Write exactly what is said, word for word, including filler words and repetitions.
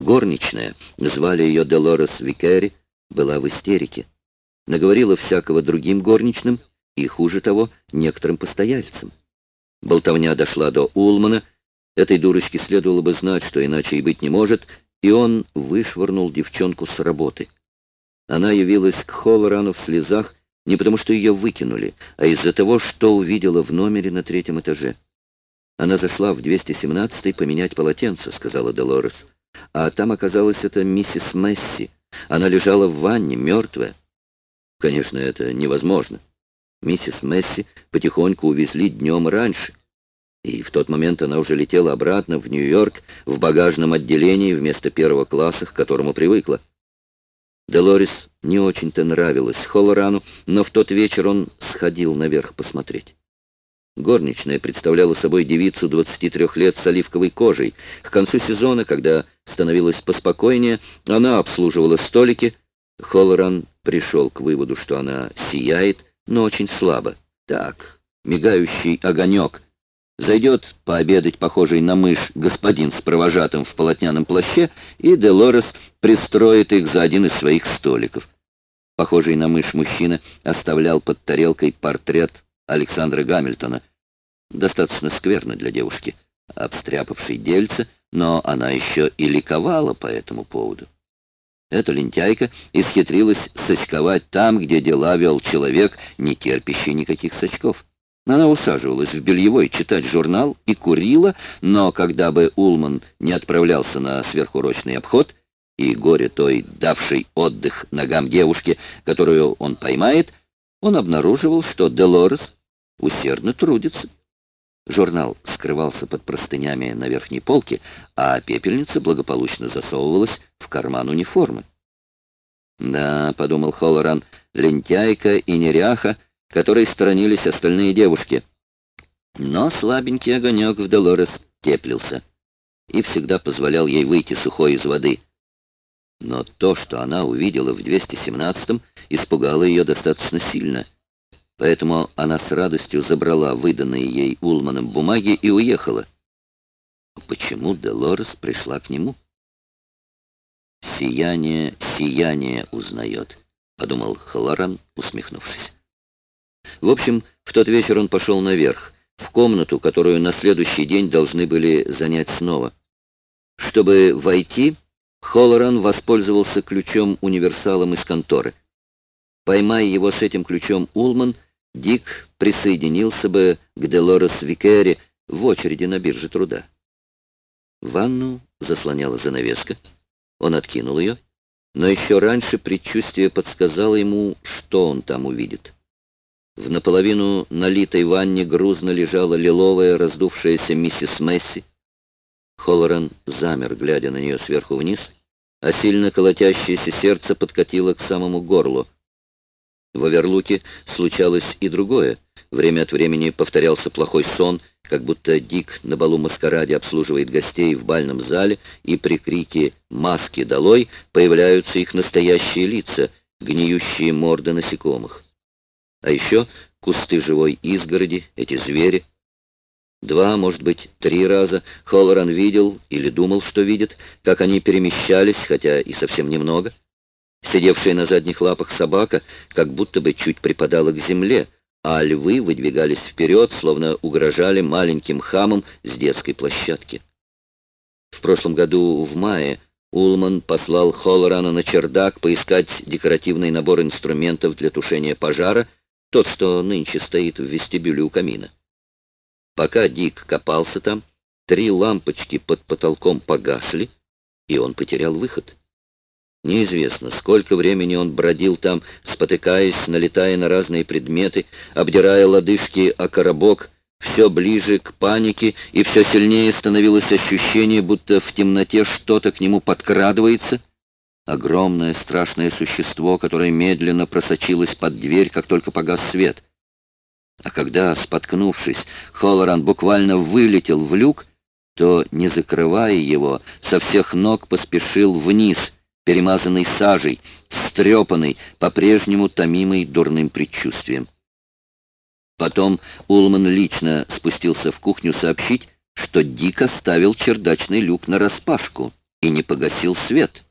Горничная, звали ее Долорес Викери, была в истерике. Наговорила всякого другим горничным и, хуже того, некоторым постояльцам. Болтовня дошла до Улмана. Этой дурочке следовало бы знать, что иначе и быть не может, и он вышвырнул девчонку с работы. Она явилась к Холлорану в слезах не потому, что ее выкинули, а из-за того, что увидела в номере на третьем этаже. «Она зашла в двести семнадцатый поменять полотенце», — сказала Долорес. «А там оказалась это миссис Месси. Она лежала в ванне, мертвая». Конечно, это невозможно. Миссис Месси потихоньку увезли днем раньше. И в тот момент она уже летела обратно в Нью-Йорк в багажном отделении вместо первого класса, к которому привыкла. Долорес не очень-то нравилась Холлорану, но в тот вечер он сходил наверх посмотреть. Горничная представляла собой девицу двадцати трёх лет с оливковой кожей. К концу сезона, когда становилось поспокойнее, она обслуживала столики. Холлоран пришел к выводу, что она сияет, но очень слабо. Так, мигающий огонек. Зайдет пообедать похожий на мышь господин с провожатым в полотняном плаще, и Долорес пристроит их за один из своих столиков. Похожий на мышь мужчина оставлял под тарелкой портрет Александра Гамильтона. Достаточно скверно для девушки, обстряпавшей дельце, но она еще и ликовала по этому поводу. Эта лентяйка исхитрилась сочковать там, где дела вел человек, не терпящий никаких сачков. Она усаживалась в бельевой читать журнал и курила, но когда бы Улман не отправлялся на сверхурочный обход, и горе той, давшей отдых ногам девушки, которую он поймает, он обнаруживал, что Долорес усердно трудится. Журнал скрывался под простынями на верхней полке, а пепельница благополучно засовывалась в карман униформы. «Да», — подумал Холлоран, — «лентяйка и неряха, которой сторонились остальные девушки». Но слабенький огонек в Долорес теплился и всегда позволял ей выйти сухой из воды. Но то, что она увидела в двести семнадцатом, испугало ее достаточно сильно. Поэтому она с радостью забрала выданные ей Улманом бумаги и уехала. Почему Долорес пришла к нему? «Сияние, сияние узнает», — подумал Холлоран, усмехнувшись. В общем, в тот вечер он пошел наверх, в комнату, которую на следующий день должны были занять снова. Чтобы войти, Холлоран воспользовался ключом-универсалом из конторы. Поймая его с этим ключом Улман, Дик присоединился бы к Долорес Викери в очереди на бирже труда. Ванну заслоняла занавеска. Он откинул ее, но еще раньше предчувствие подсказало ему, что он там увидит. В наполовину налитой ванне грузно лежала лиловая раздувшаяся миссис Месси. Холлоран замер, глядя на нее сверху вниз, а сильно колотящееся сердце подкатило к самому горлу. В Оверлуке случалось и другое. Время от времени повторялся плохой сон, как будто Дик на балу-маскараде обслуживает гостей в бальном зале, и при крике «Маски долой!» появляются их настоящие лица, гниющие морды насекомых. А еще кусты живой изгороди, эти звери. Два, может быть, три раза Холлоран видел или думал, что видит, как они перемещались, хотя и совсем немного. Сидевшая на задних лапах собака как будто бы чуть припадала к земле, а львы выдвигались вперед, словно угрожали маленьким хамам с детской площадки. В прошлом году, в мае, Улман послал Холлорана на чердак поискать декоративный набор инструментов для тушения пожара, тот, что нынче стоит в вестибюле у камина. Пока Дик копался там, три лампочки под потолком погасли, и он потерял выход. Неизвестно, сколько времени он бродил там, спотыкаясь, налетая на разные предметы, обдирая лодыжки о коробок, все ближе к панике, и все сильнее становилось ощущение, будто в темноте что-то к нему подкрадывается. Огромное страшное существо, которое медленно просочилось под дверь, как только погас свет. А когда, споткнувшись, Холлоран буквально вылетел в люк, то, не закрывая его, со всех ног поспешил вниз, перемазанный сажей, встрепанный, по-прежнему томимый дурным предчувствием. Потом Улман лично спустился в кухню сообщить, что Дик оставил чердачный люк нараспашку. и не погасил свет.